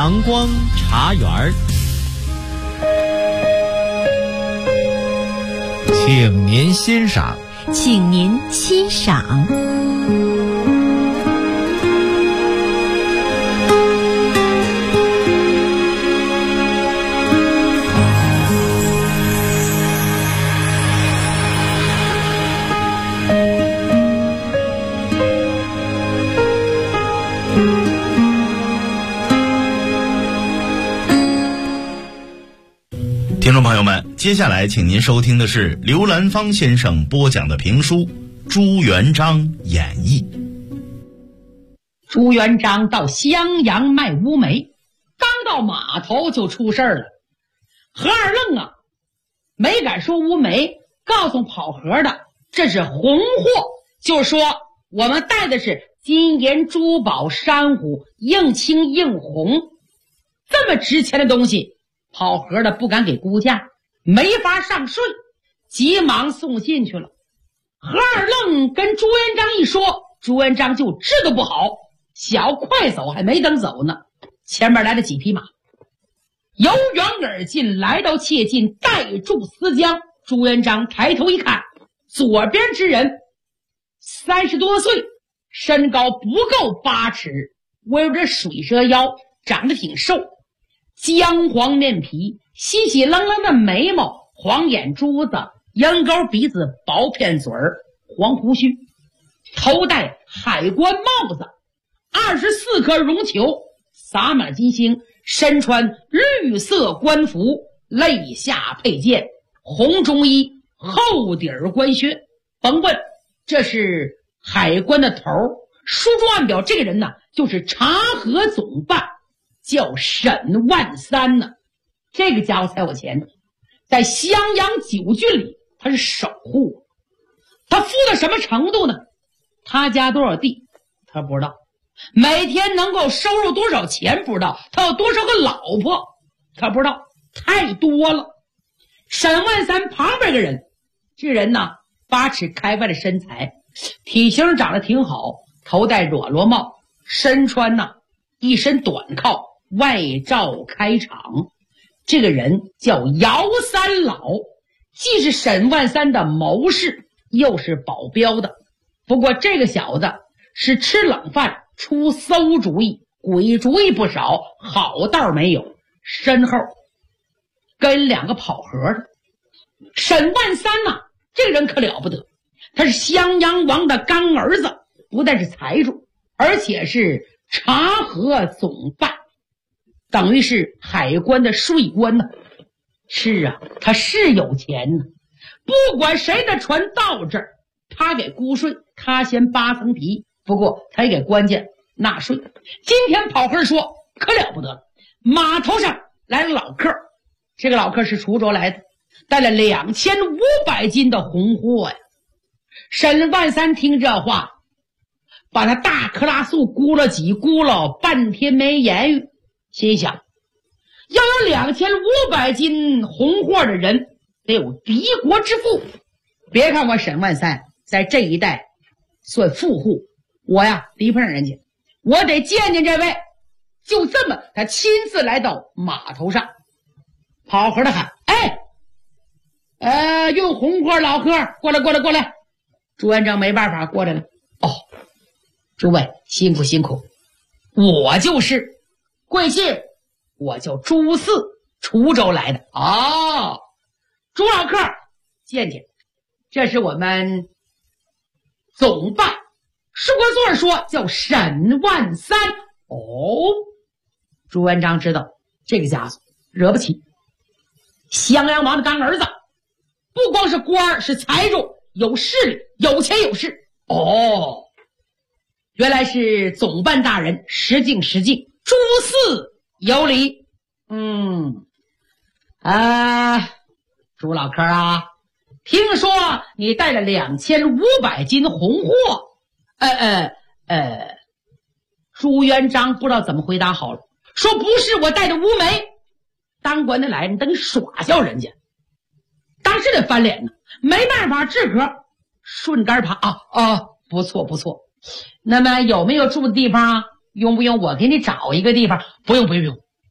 阳光茶园儿， 请您欣赏。 请您欣赏。 听众朋友们，接下来请您收听的是刘兰芳先生播讲的评书《朱元璋演义》。 朱元璋到襄阳卖乌梅，刚到码头就出事儿了。何二愣啊，没敢说乌梅，告诉跑河的这是红货，就说我们带的是金银珠宝珊瑚，硬青硬红，这么值钱的东西，跑河的不敢给估价，没法上税，急忙送信去了。何二愣跟朱元璋一说，朱元璋就知道不好，小快走还没等走呢，前面来了几匹马，由远而近，来到切近，带住思江。朱元璋抬头一看，左边之人30多岁，身高不够8尺，围着水蛇腰，长得挺瘦，姜黄面皮，稀稀楞楞的眉毛，黄眼珠子，鹰钩鼻子，薄片嘴儿，黄胡须，头戴海关帽子，24颗绒球，撒满金星，身穿绿色官服，肋下佩剑，红中衣，厚底儿官靴。甭问，这是海关的头。书中暗表这个人呢，就是察河总办，叫沈万三呢。这个家伙才有钱，在襄阳9郡里他是守护。他富到什么程度呢？他家多少地他不知道，每天能够收入多少钱不知道，他有多少个老婆他不知道，太多了。沈万三旁边一个人，这人呢8尺开外的身材，体型长得挺好，头戴软罗帽，身穿呢一身短靠，外罩开场。这个人叫姚三老，既是沈万三的谋士，又是保镖的。不过这个小子是吃冷饭，出馊主意，鬼主意不少，好道没有。身后跟2个跑河的。沈万三呐，这个人可了不得，他是襄阳王的干儿子，不但是财主，而且是察河总办，等于是海关的税官呢。是啊，他是有钱呢，不管谁的船到这儿，他给估税，他先扒层皮，不过他也给关键纳税。今天跑河说可了不得了，码头上来了老客，这个老客是滁州来的，带了2500斤的红货呀。沈万三听这话，把他大克拉素估了半天没言语，心想要有2500斤红货的人，得有敌国之富。别看我沈万三在这一带算富户，我呀离不上人家，我得见见这位。就这么他亲自来到码头上，跑河的喊：用红货老客过来。朱元璋没办法过来了。诸位辛苦，我就是贵姓，我叫朱四，滁州来的。朱老客见，这是我们总办，书官座说叫沈万三。朱元璋知道这个家伙惹不起，襄阳王的干儿子，不光是官，是财主，有势力，有钱有势。原来是总办大人，失敬，朱四有礼。朱老客啊，听说你带了2500斤红货。朱元璋不知道怎么回答好了，说不是我带的乌梅。当官的来，你等耍笑人家，当时得翻脸呢，没办法治壳，顺杆爬。不错。那么有没有住的地方啊？用不用我给你找一个地方？不用，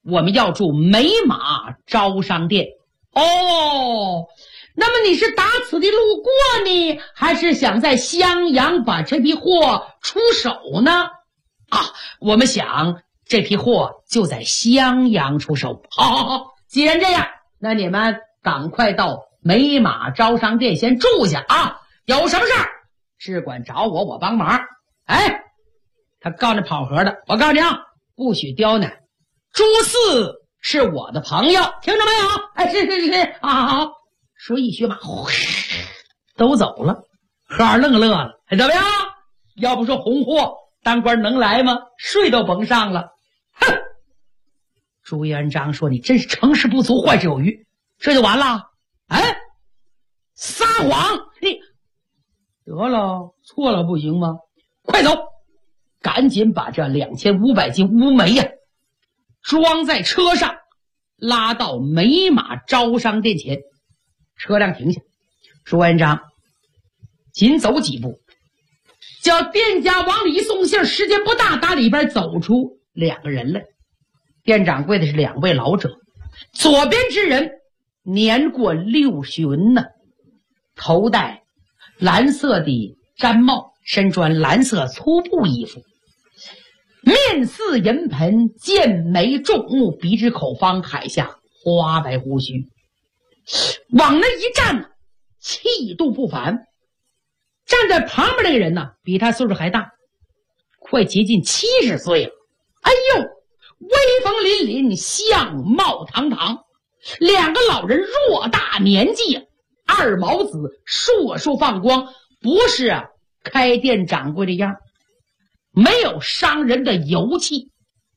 我们要住美马招商店。哦，那么你是打此地路过呢，还是想在襄阳把这批货出手呢？啊，我们想这批货就在襄阳出手。好，既然这样，那你们赶快到美马招商店先住下啊！有什么事儿只管找我，我帮忙。哎，他告诉那跑河的，我告诉你啊，不许刁难。朱四是我的朋友，听着没有？哎，是啊，好。说一学马，都走了。何二愣乐了，怎么样？要不说红货当官能来吗？税都甭上了。哼！朱元璋说：“你真是成事不足，坏事有余。”这就完了？哎，撒谎！你得了，错了不行吗？快走！赶紧把这2500斤乌梅呀，装在车上，拉到美马招商店前。车辆停下，朱元璋紧走几步，叫店家往里送信，时间不大，打里边走出2个人来。店掌柜的是2位老者，左边之人年过60旬呢，头戴蓝色的毡帽，身穿蓝色粗布衣服，面似银盆，剑眉重目，鼻直口方，海下花白胡须，往那一站，气度不凡。站在旁边那个人呢，比他岁数还大，快接近70岁了。哎呦，威风凛凛，相貌堂堂。2个老人偌大年纪啊，二毛子烁烁放光，不是开店掌柜的样，没有商人的油气。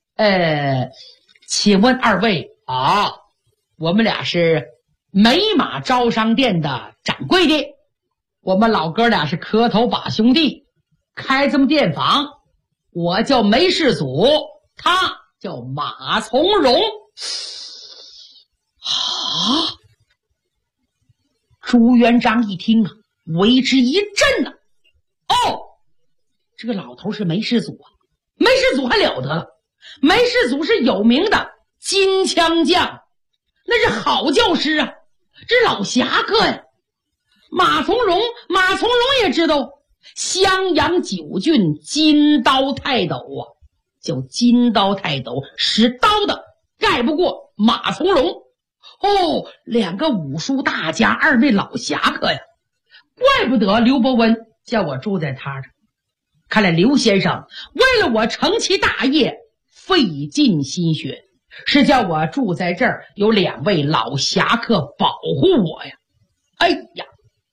请问2位啊，我们俩是美马招商店的掌柜的，我们老哥俩是磕头把兄弟，开这么店房。我叫梅世祖，他叫马从容。啊！朱元璋一听啊，为之一震啊。哦，这个老头是梅世祖啊，梅世祖还了得了，梅世祖是有名的金枪将，那是好教师啊，这是老侠客呀。马从容也知道襄阳9郡金刀泰斗啊，叫金刀泰斗，使刀的盖不过马从容。哦，2个武术大家，2位老侠客呀，怪不得刘伯温叫我住在他这。看来刘先生为了我成其大业费尽心血，是叫我住在这儿，有2位老侠客保护我呀。哎呀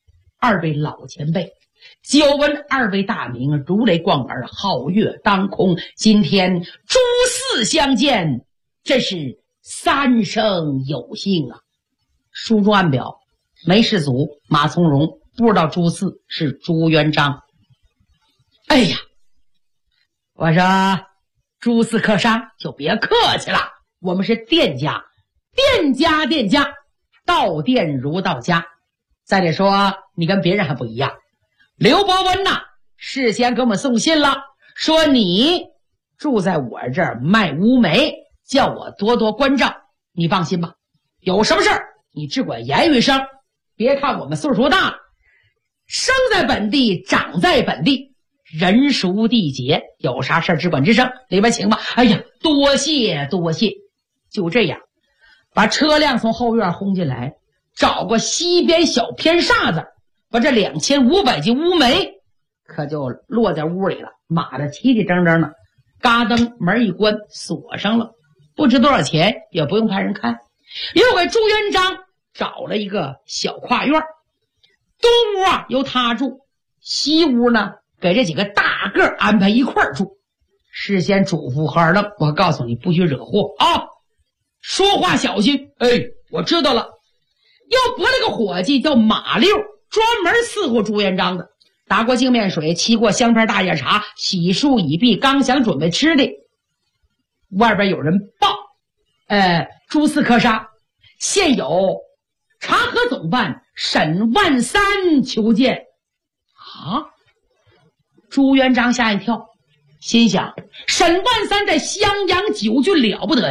，2位老前辈，久闻2位大名，如雷贯耳，皓月当空。今天朱四相见，真是3生有幸啊。书中暗表，梅世祖、马从容不知道朱四是朱元璋。哎呀，我说朱四客商就别客气了，我们是店家，店家，到店如到家。再者说，你跟别人还不一样，刘伯温呐，事先给我们送信了，说你住在我这儿卖乌梅，叫我多多关照。你放心吧，有什么事儿你只管言语声。别看我们岁数大，生在本地，长在本地，人熟地节，有啥事儿只管吱声，里边请吧。哎呀，多谢多谢。就这样，把车辆从后院轰进来，找个西边小偏煞子，把这2500斤乌梅可就落在屋里了，码得齐齐整整的。嘎噔，门一关，锁上了，不值多少钱，也不用派人看。又给朱元璋找了一个小跨院，东屋啊由他住，西屋呢给这几个大个安排一块住。事先嘱咐何二愣，我告诉你不许惹祸啊，说话小心。哎，我知道了。又拨了个伙计叫马六，专门伺候朱元璋的，打过净面水，沏过香片大叶茶，洗漱已毕，刚想准备吃的，外边有人报，朱四客商现有察河总办沈万三求见。啊！朱元璋吓一跳，心想沈万三在襄阳9郡了不得呀，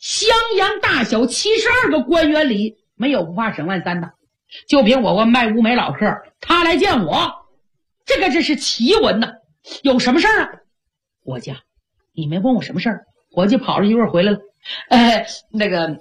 襄阳大小72个官员里，没有不怕沈万三的。就凭我个卖乌梅老客，他来见我，这是奇闻呐。有什么事儿啊？伙计，你没问我什么事儿。伙计跑了一会儿回来了。那个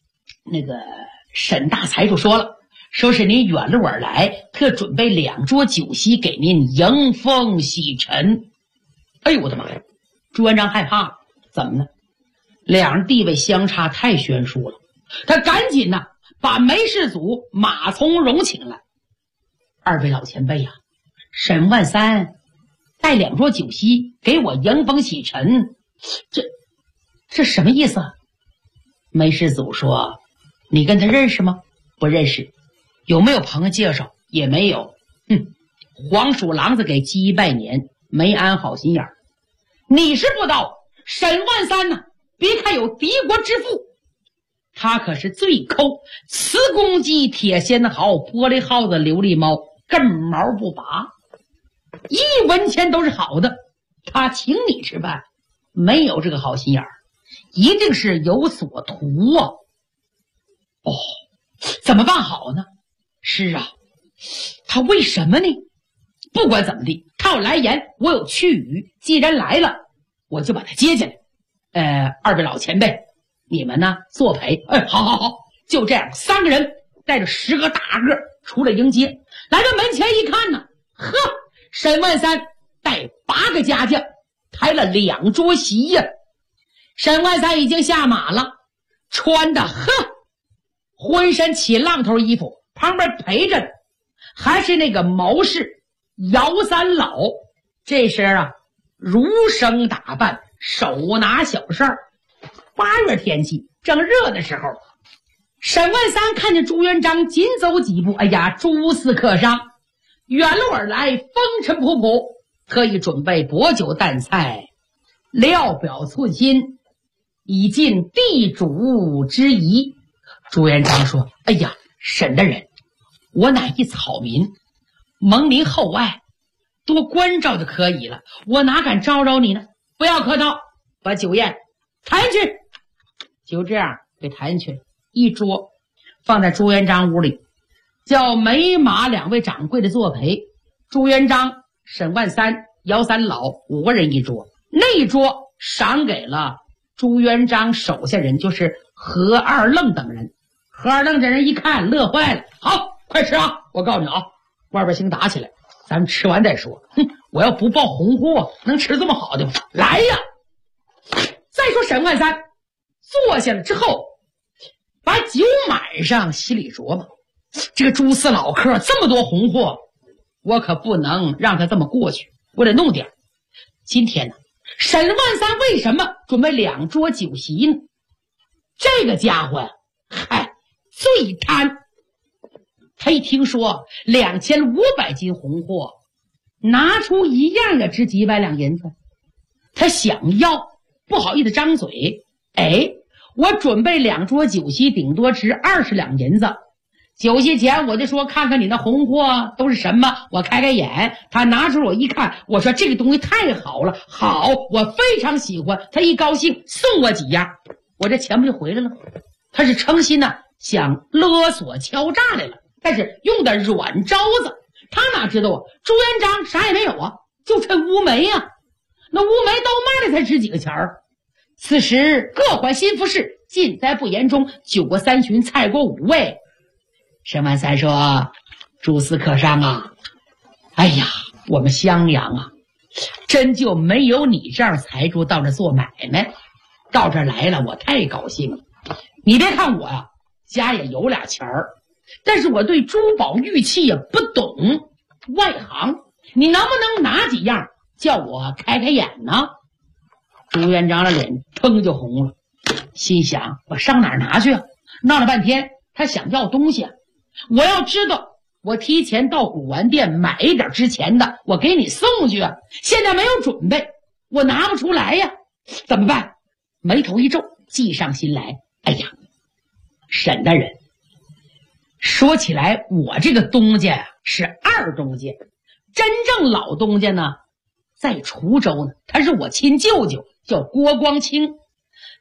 沈大财主说了，说是您远路而来，特准备2桌酒席给您迎风洗尘。哎呦我的妈呀！朱元璋害怕了，怎么呢？两人地位相差太悬殊了，他赶紧呢把梅世祖马从容请来。二位老前辈呀，沈万三带2桌酒席给我迎风洗尘，这什么意思啊？梅世祖说，你跟他认识吗？不认识。有没有朋友介绍？也没有。黄鼠狼子给鸡拜年，没安好心眼儿。你是不知道，沈万三呢，别看有敌国之父，他可是最抠磁公鸡、铁仙毫、玻璃耗子、琉璃猫，根毛不拔，一文钱都是好的。他请你吃饭，没有这个好心眼儿，一定是有所图啊。怎么办好呢？是啊，他为什么呢？不管怎么地，他有来言，我有去语，既然来了，我就把他接进来。二位老前辈，你们呢作陪。好，就这样，3个人带着10个大个出来迎接。来到门前一看呢，沈万三带8个家将抬了2桌席呀。沈万三已经下马了，穿的浑身起浪头衣服，旁边陪着的还是那个谋士姚三老。这时啊，儒生打扮，手拿小扇。8月天气正热的时候，沈万三看见朱元璋紧走几步，哎呀，诸事客商，远路而来，风尘仆仆，特意准备薄酒淡菜，料表寸心，以尽地主之谊。朱元璋说，哎呀，沈大人，我乃一草民，蒙您厚爱，多关照就可以了，我哪敢招惹你呢？不要客套，把酒宴抬进去。就这样给抬进去，一桌放在朱元璋屋里，叫梅马2位掌柜的作陪。朱元璋、沈万三、姚三老5个人一桌，那一桌赏给了朱元璋手下人，就是何二愣等人。何二愣这人一看乐坏了，好，快吃啊！我告诉你啊，外边兴打起来，咱们吃完再说。我要不报红货，能吃这么好的吗？来呀！再说沈万三坐下了之后，把酒满上，心里琢磨，这个朱四老客这么多红货，我可不能让他这么过去，我得弄点。今天呢，沈万三为什么准备2桌酒席呢？这个家伙呀，最贪。他一听说2500斤红货，拿出一样的值几百两银子，他想要，不好意思张嘴。我准备2桌酒席，顶多值20两银子。酒席前我就说，看看你那红货都是什么，我开开眼。他拿出我一看，我说这个东西太好了，好，我非常喜欢。他一高兴送我几样，我这钱不就回来了？他是诚心呢，想勒索敲诈来了，但是用的软招子。他哪知道啊，朱元璋啥也没有啊，就趁乌梅啊，那乌梅都卖了才值几个钱儿。此时各怀心腹事，尽在不言中。酒过3巡，菜过5味。沈万三说，诸司客商啊，哎呀，我们襄阳啊，真就没有你这样财主到这做买卖。到这儿来了，我太高兴了。你别看我呀，家也有俩钱儿，但是我对珠宝玉器也不懂，外行。你能不能拿几样叫我开开眼呢？朱元璋的脸腾就红了，心想我上哪儿拿去啊？闹了半天他想要东西啊，我要知道我提前到古玩店买一点值钱的，我给你送去啊。现在没有准备，我拿不出来呀，怎么办？眉头一皱，计上心来。哎呀，沈大人，说起来我这个东家呀是二东家，真正老东家呢在滁州呢，他是我亲舅舅，叫郭光清。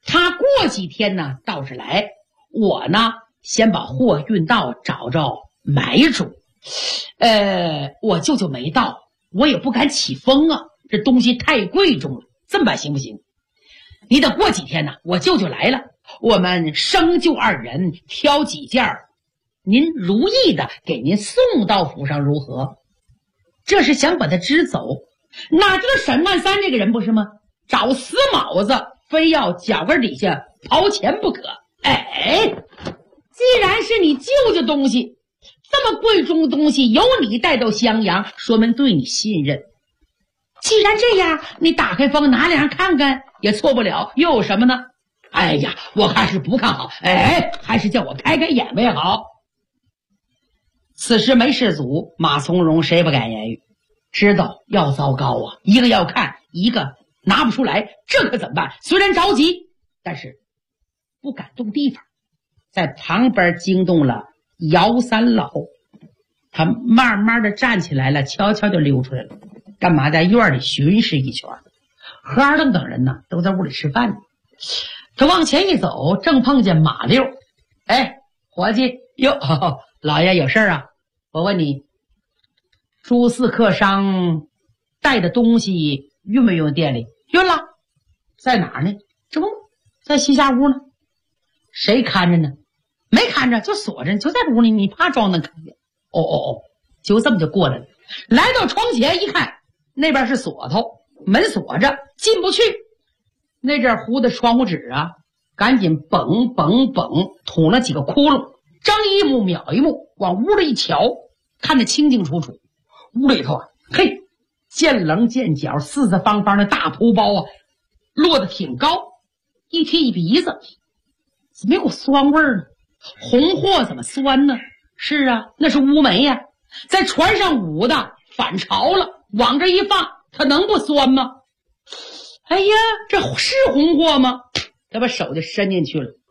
他过几天呢倒是来，我呢先把货运到，找着买主。我舅舅没到，我也不敢起风啊，这东西太贵重了，这么办行不行？你等过几天呢，我舅舅来了，我们生就二人挑几件，您如意的给您送到府上如何？这是想把他支走，哪知道沈万三这个人不是吗？找死卯子，非要脚跟底下刨钱不可。既然是你舅舅东西，这么贵重的东西由你带到襄阳，说明对你信任。既然这样，你打开封拿两看看也错不了，又有什么呢？哎呀，我还是不看好，还是叫我开开眼为好。此时没事祖，马从容谁不敢言语，知道要糟糕啊，一个要看，一个拿不出来，这可怎么办？虽然着急，但是不敢动地方，在旁边惊动了姚三老，他慢慢的站起来了，悄悄就溜出来了。干嘛在院里巡视一圈？何二愣等人呢都在屋里吃饭呢。他往前一走，正碰见马六。伙计，哟，老爷有事啊？我问你，朱四客商带的东西运没运店里？运了。在哪儿呢？这不在西夏屋呢。谁看着呢？没看着，就锁着，就在屋里，你怕装能看见？就这么就过来了。来到窗前一看，那边是锁头，门锁着，进不去。那阵糊的窗户纸啊，赶紧嘣捅了几个窟窿，睁一目秒一目，往屋里一瞧，看得清清楚楚。屋里头啊，见棱见角，四四方方的大铺包啊，落得挺高，一贴一鼻子，怎么有股酸味呢？红货怎么酸呢？是啊，那是乌梅呀，在船上捂的反潮了，往这一放，它能不酸吗？哎呀，这是红货吗？他把手就伸进去了，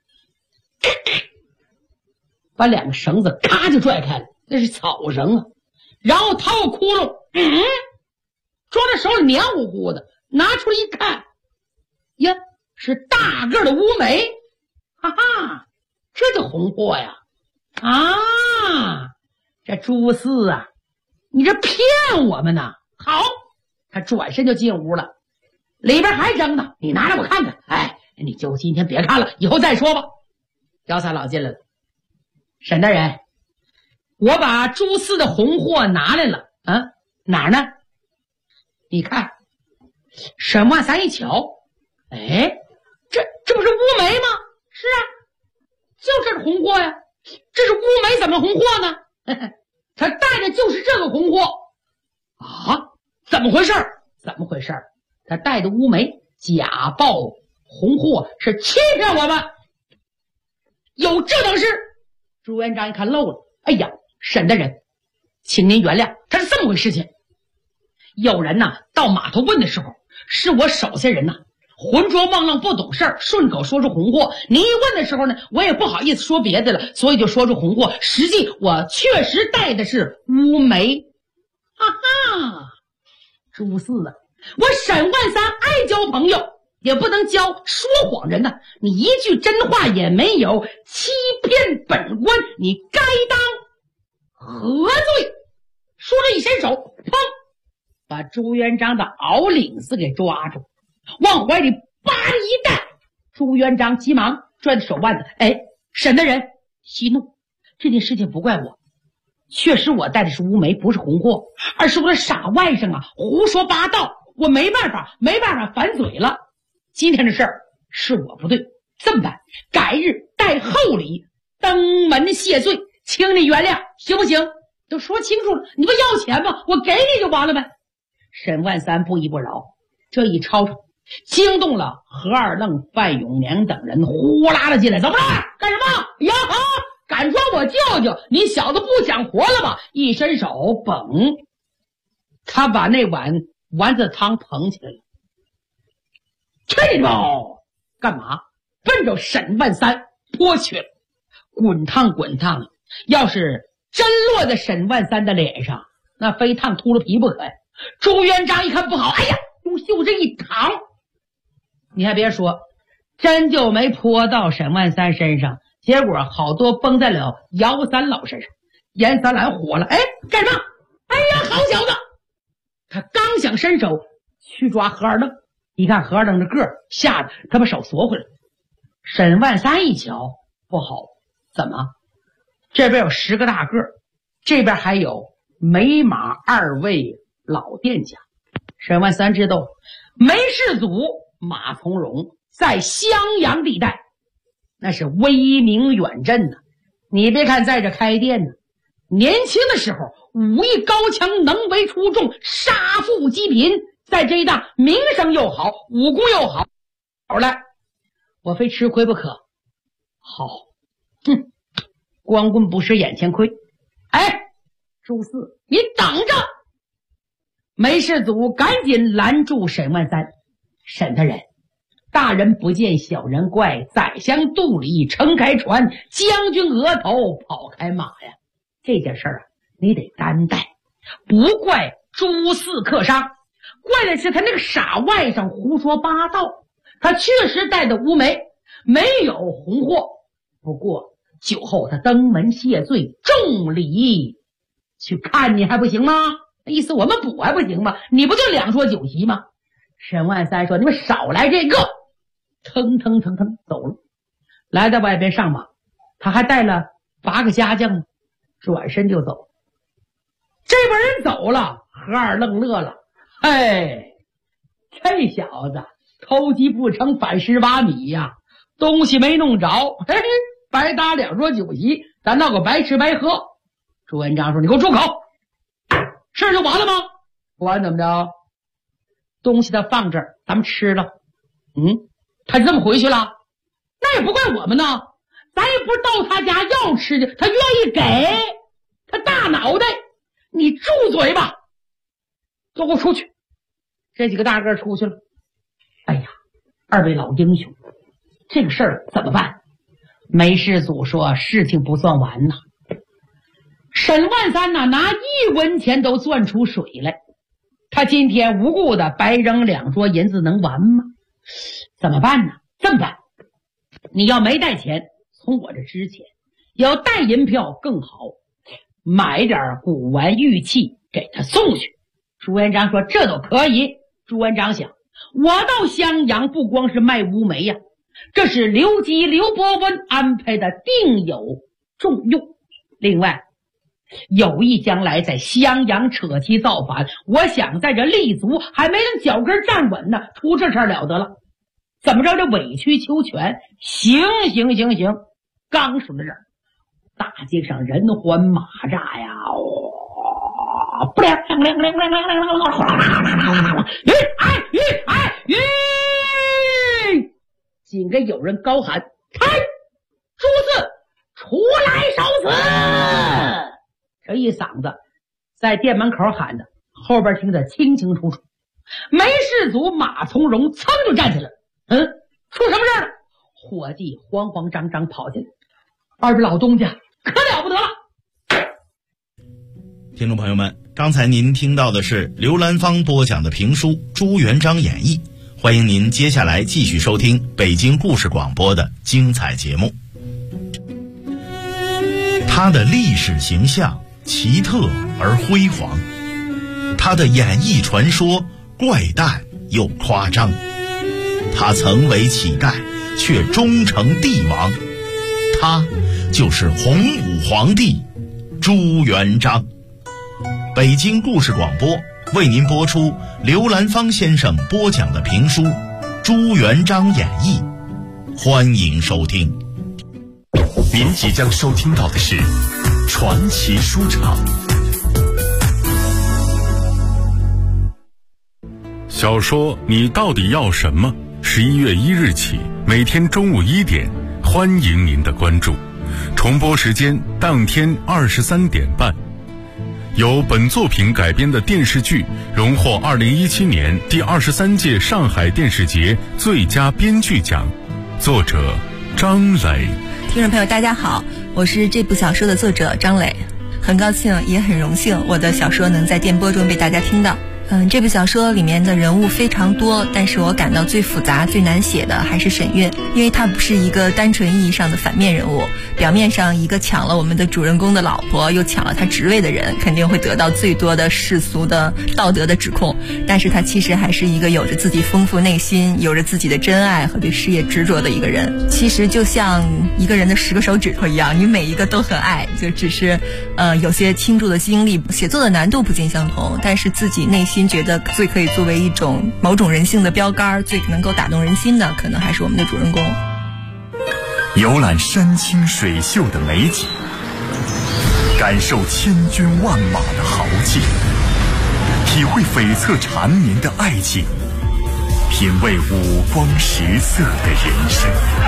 把两个绳子咔就拽开了，那是草绳啊。然后掏个窟窿，装在手里黏糊糊的，拿出来一看，呀，是大个的乌梅，哈哈，这就红货呀！这朱四啊，你这骗我们呢！好，他转身就进屋了，里边还扔呢，你拿来我看看。你就今天别看了，以后再说吧。姚三老进来了，沈大人，我把朱四的红货拿来了啊，哪儿呢？你看。沈万三一瞧，这不是乌梅吗？是啊，就这是红货呀。这是乌梅，怎么红货呢？他带的就是这个红货啊？怎么回事？他带的乌梅假报红货，是欺骗我们，有这等事？朱元璋一看漏了，哎呀，沈大人，请您原谅，他是这么回事情。有人呐到码头问的时候，是我手下人呐浑浊梦愣不懂事儿，顺口说出红货。您一问的时候呢，我也不好意思说别的了，所以就说出红货。实际我确实带的是乌梅。哈哈，朱四啊，我沈万三爱交朋友，也不能交说谎人呐。你一句真话也没有，欺骗本官，你该当何罪？说着一伸手，砰，把朱元璋的袄领子给抓住，往怀里叭一带。朱元璋急忙拽着手腕子，沈大人息怒，这件事情不怪我，确实我带的是乌梅，不是红货，而是我的傻外甥啊胡说八道，我没办法反嘴了。今天的事儿是我不对，这么办，改日带厚礼登门谢罪，请你原谅，行不行？都说清楚了，你不要钱吗？我给你就完了呗。沈万三不依不饶，这一吵吵惊动了何二愣、范永年等人，呼啦的进来，怎么了？干什么呀？敢抓我舅舅，你小子不讲活了吧？一伸手捧，他把那碗丸子汤捧起来了。去你吧！干嘛？奔着沈万三泼去了，滚烫滚烫。要是真落在沈万三的脸上，那非烫秃了皮不可呀！朱元璋一看不好，哎呀，用袖子一躺。你还别说， 真就没泼到沈万三身上，结果好多崩在了姚三老身上。严三郎火了，哎，干什么？哎呀，好小子！他刚想伸手去抓何二愣，一看何二愣的个儿，吓得他把手缩回来。沈万三一瞧，不好，怎么？这边有10个大个儿，这边还有梅马2位老店家。沈万三知道梅氏祖马从容在襄阳地带那是威名远震呢。你别看在这开店呢，年轻的时候武艺高强，能为出众，杀富济贫，在这一带名声又好，武功又好。好了，我非吃亏不可。好，哼，光棍不食眼前亏。哎，朱四，你等着！梅氏祖赶紧拦住沈万三。沈大人，大人不见小人怪，宰相肚里撑开船，将军额头跑开马呀！这件事啊，你得担待。不怪朱四客商，怪的是他那个傻外甥胡说八道。他确实带的乌梅，没有红货，不过酒后他登门谢罪，重礼去看你还不行吗？意思我们补还不行吗？你不就2桌酒席吗？沈万三说：“你们少来这个！”腾腾腾腾走了，来到外边上马，他还带了8个家将，转身就走。这边人走了，何二愣乐了：“哎，这小子偷鸡不成反蚀米呀，东西没弄着，嘿嘿，白搭2桌酒席，咱闹个白吃白喝。”朱元璋说：“你给我住口！事就完了吗？不管怎么着，东西他放这儿，咱们吃了。他就这么回去了，那也不怪我们呢，咱也不是到他家要吃的，他愿意给，他大脑袋，你住嘴吧，都给我出去！”这几个大个出去了。哎呀，2位老英雄，这个事儿怎么办？梅氏祖说：“事情不算完呐。”沈万三呐，拿1文钱都攥出水来。他今天无故的白扔2桌银子，能完吗？怎么办呢？这么办，你要没带钱，从我这支钱；要带银票更好，买点古玩玉器给他送去。朱元璋说：“这都可以。”朱元璋想，我到襄阳不光是卖乌梅呀，这是刘基、刘伯温安排的，定有重用。另外有意将来在襄阳扯旗造反，我想在这立足还没能脚跟站稳呢，出这事儿了得了。怎么着，这委曲求全？行，刚说到这儿，大街上人欢马炸呀，不亮亮亮亮亮亮亮亮亮，紧跟有人高喊：“开！朱四出来受死！”这一嗓子在店门口喊的，后边听得清清楚楚。梅氏祖马从容噌就站起来了。出什么事了？伙计慌慌张张跑进来。2位老东家可了不得了。 听众朋友们，刚才您听到的是刘兰芳播讲的评书《朱元璋演义》，欢迎您接下来继续收听北京故事广播的精彩节目。他的历史形象奇特而辉煌，他的演艺传说怪诞又夸张，他曾为乞丐却终成帝王，他就是洪武皇帝朱元璋。北京故事广播为您播出刘兰芳先生播讲的评书《朱元璋演义》，欢迎收听。 您即将收听到的是传奇书场。 小说《你到底要什么》11月1日起，每天中午1点，欢迎您的关注。重播时间当天23点半。由本作品改编的电视剧荣获2017年第23届上海电视节最佳编剧奖，作者张磊。 听众朋友大家好，我是这部小说的作者张磊，很高兴也很荣幸我的小说能在电波中被大家听到。 这部小说里面的人物非常多，但是我感到最复杂最难写的还是沈月，因为她不是一个单纯意义上的反面人物，表面上一个抢了我们的主人公的老婆又抢了他职位的人，肯定会得到最多的世俗的道德的指控，但是他其实还是一个有着自己丰富内心，有着自己的真爱和对事业执着的一个人。其实就像一个人的10个手指头一样，你每一个都很爱，就只是有些倾注的精力，写作的难度不尽相同，但是自己内心觉得最可以作为一种某种人性的标杆，最能够打动人心的，可能还是我们的主人公。 游览山清水秀的美景，感受千军万马的豪劲，体会悱恻缠绵的爱情，品味五光十色的人生。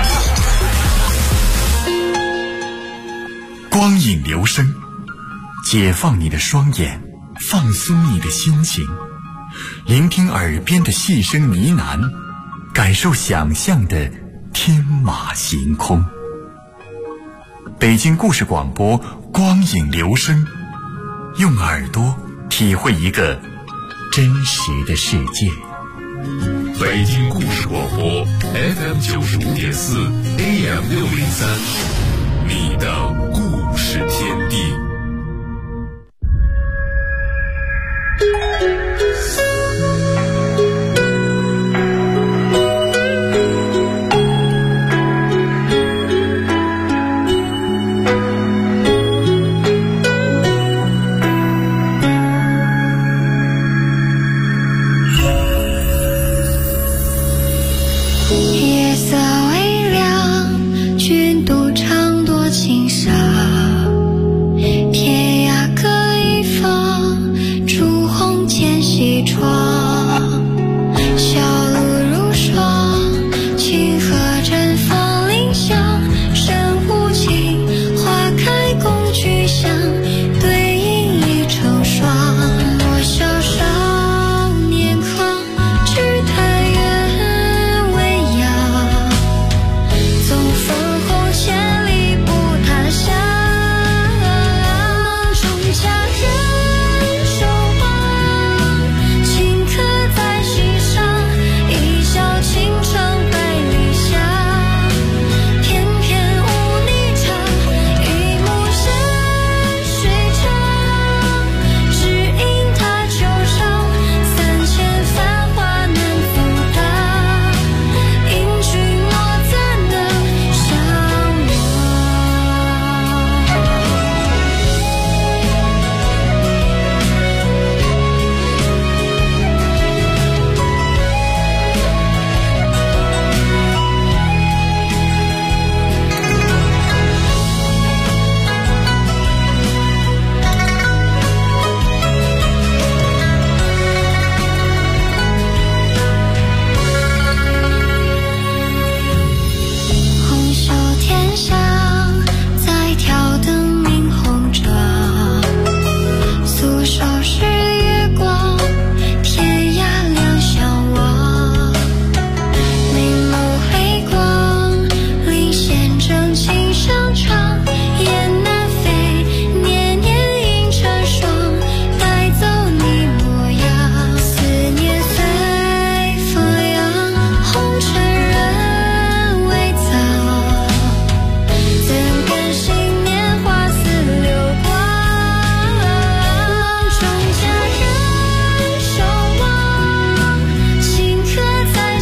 光影留声，解放你的双眼，放松你的心情，聆听耳边的细声呢喃，感受想象的天马行空。北京故事广播，光影留声，用耳朵体会一个真实的世界。 北京故事广播 FM95.4 AM603，你的故事